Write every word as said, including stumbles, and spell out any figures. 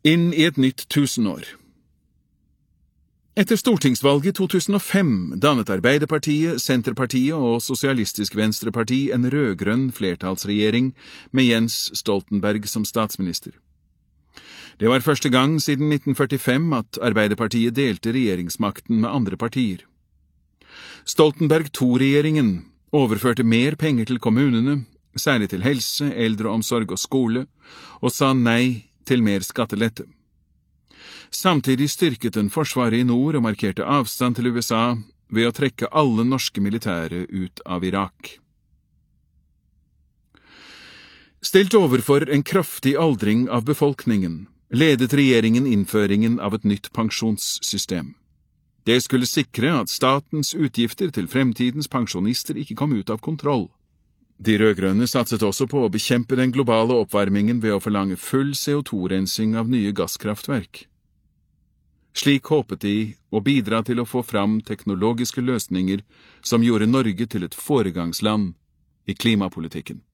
Inn i et nytt tusenår. Etter stortingsvalget i to tusen og fem dannet Arbeiderpartiet, Senterpartiet og Sosialistisk Venstreparti en rød-grønn flertallsregjering med Jens Stoltenberg som statsminister. Det var første gang siden nitten førtifem at Arbeiderpartiet delte regjeringsmakten med andre partier. Stoltenberg to-regjeringen overførte mer penger til kommunene, særlig til helse, eldreomsorg og skole, og sa nei til mer skattelette. Samtidig styrket den forsvaret i nord og markerte avstand til U S A ved å trekke alle norske militære ut av Irak. Stilt overfor en kraftig aldring av befolkningen, ledet regjeringen innføringen av et nytt pensjonssystem. Det skulle sikre at statens utgifter til fremtidens pensjonister ikke kom ut av kontroll. De rød-grønne satset også på å bekjempe den globale oppvarmingen ved å forlange full C O to-rensing av nye gasskraftverk. Slik håpet de å bidra til å få fram teknologiske løsninger som gjorde Norge til et foregangsland i klimapolitikken.